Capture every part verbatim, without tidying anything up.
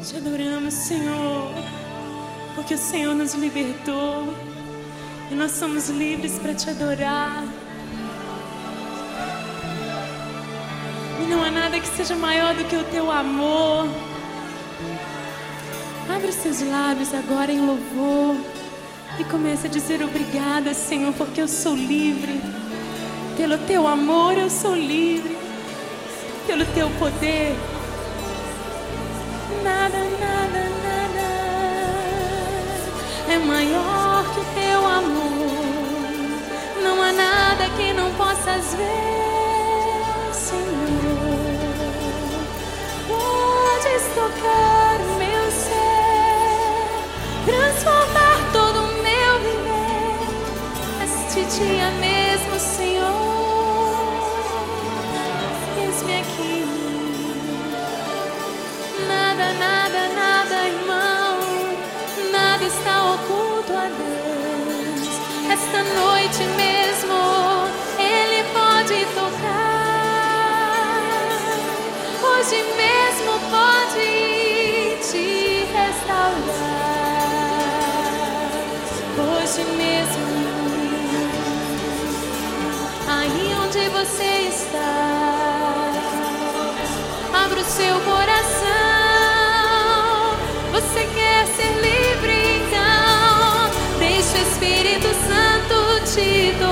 Te adoramos, Senhor, porque o Senhor nos libertou e nós somos livres para te adorar. E não há nada que seja maior do que o teu amor. Abre os seus lábios agora em louvor e comece a dizer obrigada, Senhor, porque eu sou livre. Pelo teu amor eu sou livre. Pelo teu poder. Nada, nada, nada é maior que o teu amor. Não há nada que não possas ver, Senhor. Podes tocar o meu ser, transformar todo o meu viver. Este dia mesmo, Senhor, eis-me aqui. Nada, nada, nada, irmão, nada está oculto a Deus. Esta noite mesmo Ele pode tocar. Hoje mesmo pode te restaurar. Hoje mesmo, aí onde você está, abra o seu coração. Você quer ser livre, então deixa o Espírito Santo te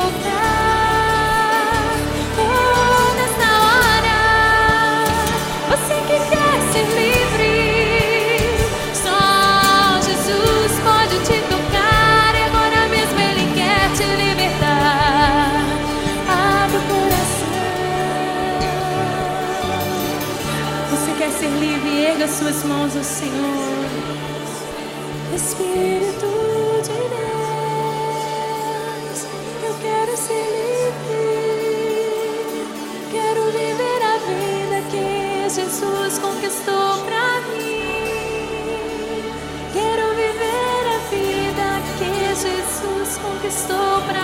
tocar. Oh, nessa hora, você que quer ser livre, só Jesus pode te tocar. E agora mesmo Ele quer te libertar. Abre o coração. Você quer ser livre? Erga suas mãos ao Senhor. Espírito de Deus, eu quero ser livre. Quero viver a vida que Jesus conquistou pra mim. Quero viver a vida que Jesus conquistou pra